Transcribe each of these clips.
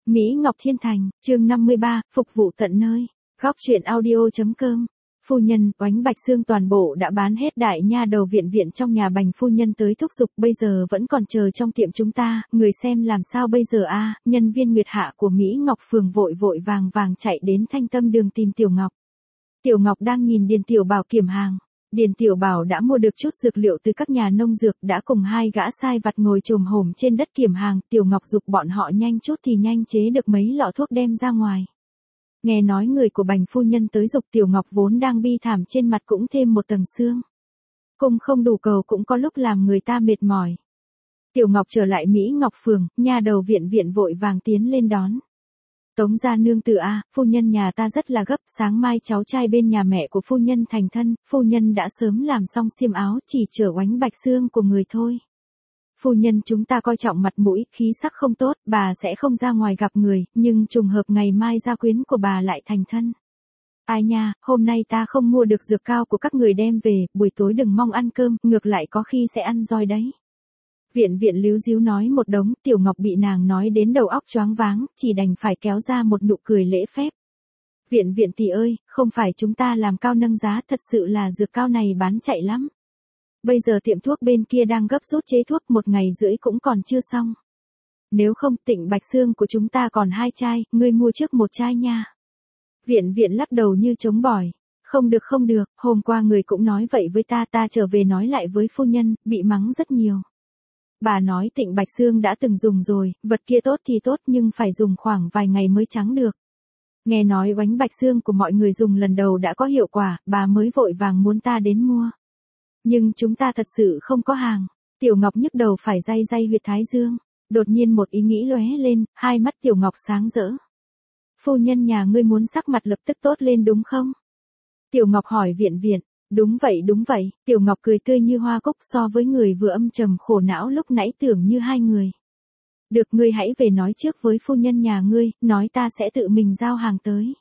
Mỹ Ngọc Thiên Thành, chương 53, phục vụ tận nơi. Góc truyện audio.com. Phu nhân, Oánh Bạch Xương toàn bộ đã bán hết, đại nha đầu viện trong nhà Bành phu nhân tới thúc giục, bây giờ vẫn còn chờ trong tiệm chúng ta, người xem làm sao bây giờ a? Nhân viên Nguyệt Hạ của Mỹ Ngọc Phường vội vàng chạy đến Thanh Tâm Đường tìm Tiểu Ngọc. Tiểu Ngọc đang nhìn Điền Tiểu Bảo kiểm hàng. Điền Tiểu Bảo đã mua được chút dược liệu từ các nhà nông dược, đã cùng hai gã sai vặt ngồi chồm hổm trên đất kiểm hàng. Tiểu Ngọc giục bọn họ nhanh chút thì nhanh chế được mấy lọ thuốc đem ra ngoài. Nghe nói người của Bành phu nhân tới giục, Tiểu Ngọc vốn đang bi thảm trên mặt cũng thêm một tầng sương. Cung không đủ cầu cũng có lúc làm người ta mệt mỏi. Tiểu Ngọc trở lại Mỹ Ngọc Phường, nha đầu viện vội vàng tiến lên đón. Tống gia nương tử a, phu nhân nhà ta rất là gấp, sáng mai cháu trai bên nhà mẹ của phu nhân thành thân, phu nhân đã sớm làm xong xiêm áo, chỉ chờ Oánh Bạch Xương của người thôi. Phu nhân chúng ta coi trọng mặt mũi, khí sắc không tốt, bà sẽ không ra ngoài gặp người, nhưng trùng hợp ngày mai gia quyến của bà lại thành thân. Ai nha, hôm nay ta không mua được dược cao của các người đem về, buổi tối đừng mong ăn cơm, ngược lại có khi sẽ ăn roi đấy. Viện líu díu nói một đống, Tiểu Ngọc bị nàng nói đến đầu óc choáng váng, chỉ đành phải kéo ra một nụ cười lễ phép. Viện tỷ ơi, không phải chúng ta làm cao nâng giá, thật sự là dược cao này bán chạy lắm. Bây giờ tiệm thuốc bên kia đang gấp rút chế thuốc, 1 ngày rưỡi cũng còn chưa xong. Nếu không, Tịnh Bạch Xương của chúng ta còn 2 chai, ngươi mua trước 1 chai nha. Viện lắc đầu như chống bỏi. Không được, hôm qua người cũng nói vậy với ta trở về nói lại với phu nhân, bị mắng rất nhiều. Bà nói Tịnh Bạch Xương đã từng dùng rồi, vật kia tốt thì tốt nhưng phải dùng khoảng vài ngày mới trắng được. Nghe nói Oánh Bạch Xương của mọi người dùng lần đầu đã có hiệu quả, bà mới vội vàng muốn ta đến mua. Nhưng chúng ta thật sự không có hàng. Tiểu Ngọc nhức đầu phải day huyệt thái dương. Đột nhiên một ý nghĩ lóe lên, hai mắt Tiểu Ngọc sáng rỡ. Phu nhân nhà ngươi muốn sắc mặt lập tức tốt lên đúng không? Tiểu Ngọc hỏi viện. Đúng vậy, Tiểu Ngọc cười tươi như hoa cúc, so với người vừa âm trầm khổ não lúc nãy tưởng như hai người. Được, ngươi hãy về nói trước với phu nhân nhà ngươi, nói ta sẽ tự mình giao hàng tới.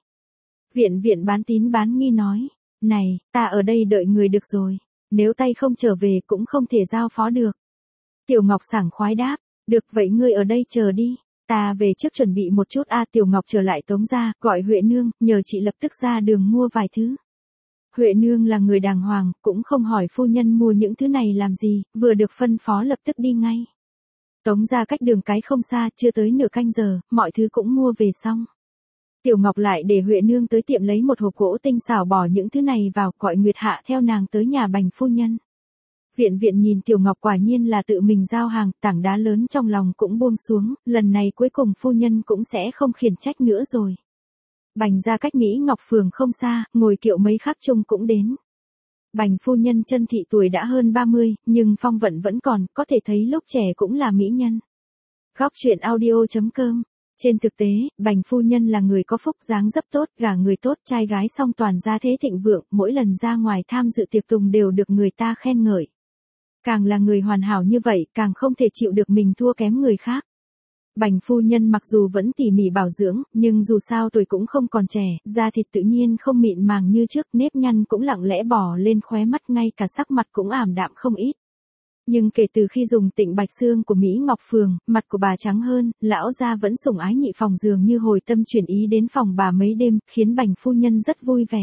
Viện bán tín bán nghi nói, này, ta ở đây đợi người được rồi, nếu tay không trở về cũng không thể giao phó được. Tiểu Ngọc sảng khoái đáp, được vậy ngươi ở đây chờ đi, ta về trước chuẩn bị một chút a. Tiểu Ngọc trở lại Tống gia, gọi Huệ nương, nhờ chị lập tức ra đường mua vài thứ. Huệ nương là người đàng hoàng, cũng không hỏi phu nhân mua những thứ này làm gì, vừa được phân phó lập tức đi ngay. Tống gia cách đường cái không xa, chưa tới nửa canh giờ, mọi thứ cũng mua về xong. Tiểu Ngọc lại để Huệ nương tới tiệm lấy một hộp gỗ tinh xảo bỏ những thứ này vào, gọi Nguyệt Hạ theo nàng tới nhà Bành phu nhân. Viện nhìn Tiểu Ngọc quả nhiên là tự mình giao hàng, tảng đá lớn trong lòng cũng buông xuống, lần này cuối cùng phu nhân cũng sẽ không khiển trách nữa rồi. Bành ra cách Mỹ Ngọc Phường không xa, ngồi kiệu mấy khắc chung cũng đến. Bành phu nhân chân thị tuổi đã hơn 30, nhưng phong vận vẫn còn, có thể thấy lúc trẻ cũng là mỹ nhân. Góc truyện audio.com. Trên thực tế, Bành phu nhân là người có phúc, dáng dấp tốt, gả người tốt, trai gái song toàn gia thế thịnh vượng, mỗi lần ra ngoài tham dự tiệc tùng đều được người ta khen ngợi. Càng là người hoàn hảo như vậy, càng không thể chịu được mình thua kém người khác. Bành phu nhân mặc dù vẫn tỉ mỉ bảo dưỡng, nhưng dù sao tuổi cũng không còn trẻ, da thịt tự nhiên không mịn màng như trước, nếp nhăn cũng lặng lẽ bò lên khóe mắt, ngay cả sắc mặt cũng ảm đạm không ít. Nhưng kể từ khi dùng Tịnh Bạch Xương của Mỹ Ngọc Phường, mặt của bà trắng hơn, lão gia vẫn sủng ái nhị phòng, dường như hồi tâm chuyển ý đến phòng bà mấy đêm, khiến Bành phu nhân rất vui vẻ.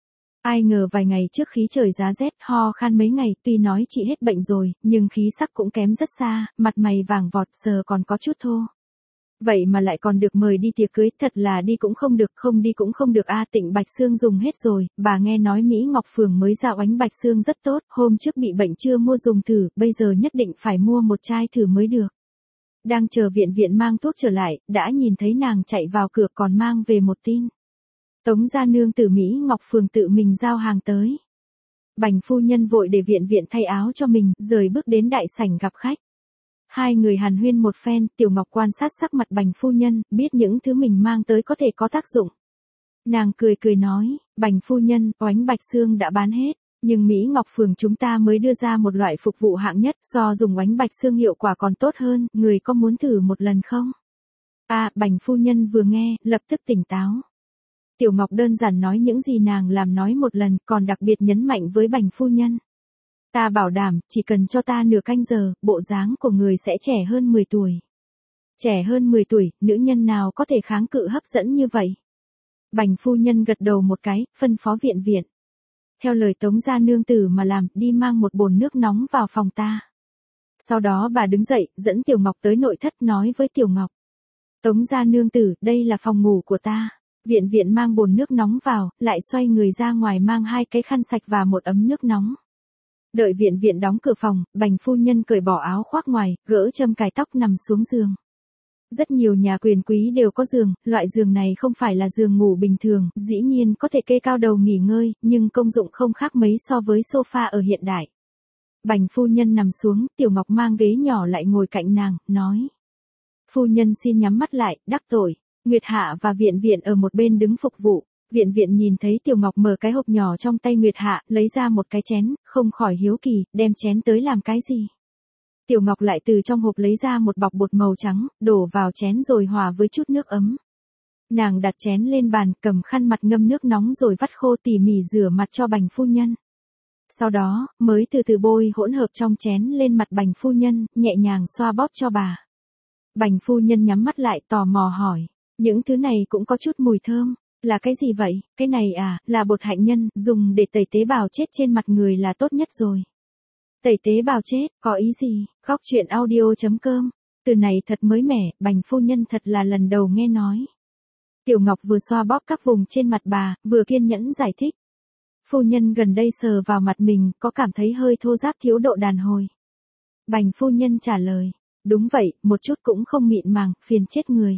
Ai ngờ vài ngày trước khí trời giá rét, ho khan mấy ngày, tuy nói chị hết bệnh rồi, nhưng khí sắc cũng kém rất xa, mặt mày vàng vọt, giờ còn có chút thô. Vậy mà lại còn được mời đi tiệc cưới, thật là đi cũng không được, không đi cũng không được a. Tịnh Bạch Xương dùng hết rồi, bà nghe nói Mỹ Ngọc Phường mới ra Oánh Bạch Xương rất tốt, hôm trước bị bệnh chưa mua dùng thử, bây giờ nhất định phải mua 1 chai thử mới được. Đang chờ viện mang thuốc trở lại, đã nhìn thấy nàng chạy vào cửa còn mang về một tin. Tống gia nương tử Mỹ Ngọc Phường tự mình giao hàng tới. Bành phu nhân vội để viện thay áo cho mình, rời bước đến đại sảnh gặp khách. Hai người hàn huyên một phen, Tiểu Ngọc quan sát sắc mặt Bành phu nhân, biết những thứ mình mang tới có thể có tác dụng. Nàng cười nói, Bành phu nhân, Oánh Bạch Xương đã bán hết, nhưng Mỹ Ngọc Phường chúng ta mới đưa ra một loại phục vụ hạng nhất, do dùng Oánh Bạch Xương hiệu quả còn tốt hơn, người có muốn thử một lần không? Bành phu nhân vừa nghe, lập tức tỉnh táo. Tiểu Ngọc đơn giản nói những gì nàng làm nói một lần, còn đặc biệt nhấn mạnh với Bành phu nhân. Ta bảo đảm, chỉ cần cho ta nửa canh giờ, bộ dáng của người sẽ trẻ hơn 10 tuổi. Trẻ hơn 10 tuổi, nữ nhân nào có thể kháng cự hấp dẫn như vậy? Bành phu nhân gật đầu một cái, phân phó Viện Viện. Theo lời Tống gia nương tử mà làm, đi mang một bồn nước nóng vào phòng ta. Sau đó bà đứng dậy, dẫn Tiểu Ngọc tới nội thất nói với Tiểu Ngọc. Tống gia nương tử, đây là phòng ngủ của ta. Viện Viện mang bồn nước nóng vào, lại xoay người ra ngoài mang 2 cái khăn sạch và một ấm nước nóng. Đợi Viện Viện đóng cửa phòng, Bành phu nhân cởi bỏ áo khoác ngoài, gỡ châm cài tóc nằm xuống giường. Rất nhiều nhà quyền quý đều có giường, loại giường này không phải là giường ngủ bình thường, dĩ nhiên có thể kê cao đầu nghỉ ngơi, nhưng công dụng không khác mấy so với sofa ở hiện đại. Bành phu nhân nằm xuống, Tiểu Ngọc mang ghế nhỏ lại ngồi cạnh nàng, nói. Phu nhân xin nhắm mắt lại, đắc tội. Nguyệt Hạ và Viện Viện ở một bên đứng phục vụ. Viện Viện nhìn thấy Tiểu Ngọc mở cái hộp nhỏ trong tay Nguyệt Hạ, lấy ra một cái chén, không khỏi hiếu kỳ, đem chén tới làm cái gì. Tiểu Ngọc lại từ trong hộp lấy ra một bọc bột màu trắng, đổ vào chén rồi hòa với chút nước ấm. Nàng đặt chén lên bàn, cầm khăn mặt ngâm nước nóng rồi vắt khô tỉ mỉ rửa mặt cho Bành phu nhân. Sau đó, mới từ từ bôi hỗn hợp trong chén lên mặt Bành phu nhân, nhẹ nhàng xoa bóp cho bà. Bành phu nhân nhắm mắt lại tò mò hỏi, những thứ này cũng có chút mùi thơm, là cái gì vậy? Cái này à, là bột hạnh nhân, dùng để tẩy tế bào chết trên mặt người là tốt nhất rồi. Tẩy tế bào chết, có ý gì? Góc truyện audio.com. Từ này thật mới mẻ, Bành phu nhân thật là lần đầu nghe nói. Tiểu Ngọc vừa xoa bóp các vùng trên mặt bà, vừa kiên nhẫn giải thích. Phu nhân gần đây sờ vào mặt mình, có cảm thấy hơi thô ráp thiếu độ đàn hồi. Bành phu nhân trả lời. Đúng vậy, một chút cũng không mịn màng, phiền chết người.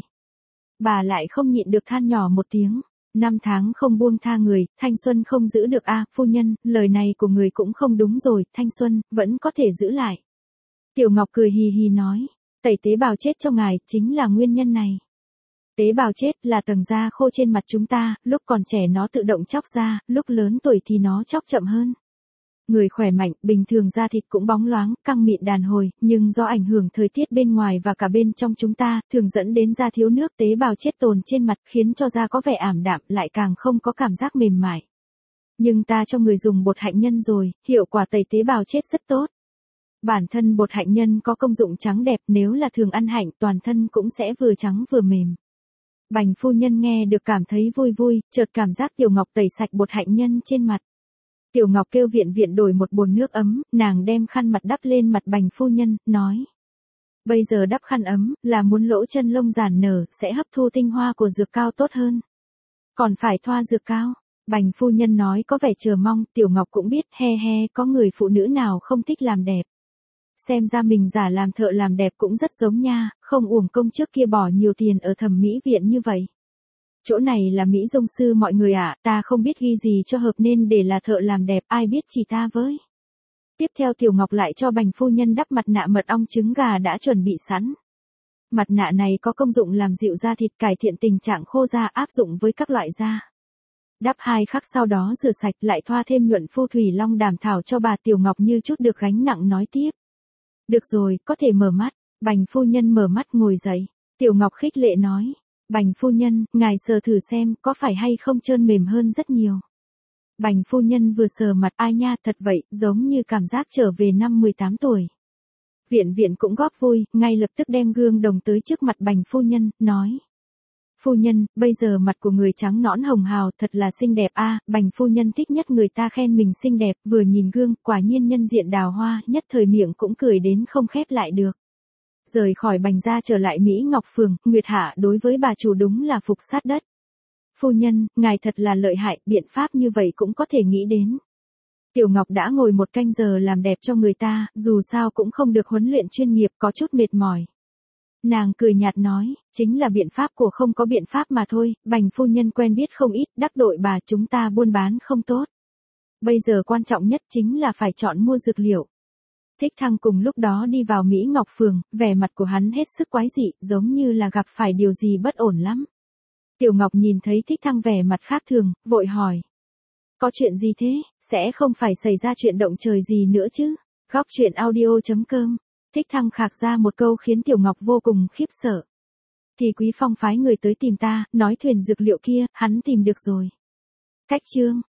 Bà lại không nhịn được than nhỏ một tiếng. 5 tháng không buông tha người, thanh xuân không giữ được a, phu nhân, lời này của người cũng không đúng rồi, thanh xuân, vẫn có thể giữ lại. Tiểu Ngọc cười hì hì nói, tẩy tế bào chết cho ngài, chính là nguyên nhân này. Tế bào chết là tầng da khô trên mặt chúng ta, lúc còn trẻ nó tự động chóc ra, lúc lớn tuổi thì nó chóc chậm hơn. Người khỏe mạnh, bình thường da thịt cũng bóng loáng, căng mịn đàn hồi, nhưng do ảnh hưởng thời tiết bên ngoài và cả bên trong chúng ta, thường dẫn đến da thiếu nước, tế bào chết tồn trên mặt, khiến cho da có vẻ ảm đạm, lại càng không có cảm giác mềm mại. Nhưng ta cho người dùng bột hạnh nhân rồi, hiệu quả tẩy tế bào chết rất tốt. Bản thân bột hạnh nhân có công dụng trắng đẹp, nếu là thường ăn hạnh, toàn thân cũng sẽ vừa trắng vừa mềm. Bành phu nhân nghe được cảm thấy vui vui, chợt cảm giác Tiểu Ngọc tẩy sạch bột hạnh nhân trên mặt. Tiểu Ngọc kêu Viện Viện đổi một bồn nước ấm, nàng đem khăn mặt đắp lên mặt Bành phu nhân, nói. Bây giờ đắp khăn ấm, là muốn lỗ chân lông giãn nở, sẽ hấp thu tinh hoa của dược cao tốt hơn. Còn phải thoa dược cao. Bành phu nhân nói có vẻ chờ mong, Tiểu Ngọc cũng biết, he he, có người phụ nữ nào không thích làm đẹp. Xem ra mình giả làm thợ làm đẹp cũng rất giống nha, không uổng công trước kia bỏ nhiều tiền ở thẩm mỹ viện như vậy. Chỗ này là Mỹ Dung sư mọi người ạ, ta không biết ghi gì cho hợp nên để là thợ làm đẹp, ai biết chỉ ta với. Tiếp theo Tiểu Ngọc lại cho Bành phu nhân đắp mặt nạ mật ong trứng gà đã chuẩn bị sẵn. Mặt nạ này có công dụng làm dịu da thịt, cải thiện tình trạng khô da, áp dụng với các loại da. Đắp 2 khắc sau đó rửa sạch, lại thoa thêm nhuận phu thủy long đàm thảo cho bà. Tiểu Ngọc như chút được gánh nặng nói tiếp. Được rồi, có thể mở mắt. Bành phu nhân mở mắt ngồi dậy. Tiểu Ngọc khích lệ nói. Bành phu nhân, ngài sờ thử xem, có phải hay không trơn mềm hơn rất nhiều. Bành phu nhân vừa sờ mặt, ai nha, thật vậy, giống như cảm giác trở về năm 18 tuổi. Viện Viện cũng góp vui, ngay lập tức đem gương đồng tới trước mặt Bành phu nhân, nói. Phu nhân, bây giờ mặt của người trắng nõn hồng hào, thật là xinh đẹp a. Bành phu nhân thích nhất người ta khen mình xinh đẹp, vừa nhìn gương, quả nhiên nhân diện đào hoa, nhất thời miệng cũng cười đến không khép lại được. Rời khỏi Bành gia trở lại Mỹ Ngọc Phường, Nguyệt Hạ đối với bà chủ đúng là phục sát đất. Phu nhân, ngài thật là lợi hại, biện pháp như vậy cũng có thể nghĩ đến. Tiểu Ngọc đã ngồi 1 canh giờ làm đẹp cho người ta, dù sao cũng không được huấn luyện chuyên nghiệp, có chút mệt mỏi. Nàng cười nhạt nói, chính là biện pháp của không có biện pháp mà thôi, Bành phu nhân quen biết không ít, đắc tội bà, chúng ta buôn bán không tốt. Bây giờ quan trọng nhất chính là phải chọn mua dược liệu. Thích Thăng cùng lúc đó đi vào Mỹ Ngọc Phường, vẻ mặt của hắn hết sức quái dị, giống như là gặp phải điều gì bất ổn lắm. Tiểu Ngọc nhìn thấy Thích Thăng vẻ mặt khác thường, vội hỏi. Có chuyện gì thế, sẽ không phải xảy ra chuyện động trời gì nữa chứ? Góc truyện audio.com. Thích Thăng khạc ra một câu khiến Tiểu Ngọc vô cùng khiếp sợ. Thì Quý Phong phái người tới tìm ta, nói thuyền dược liệu kia, hắn tìm được rồi. Cách chương.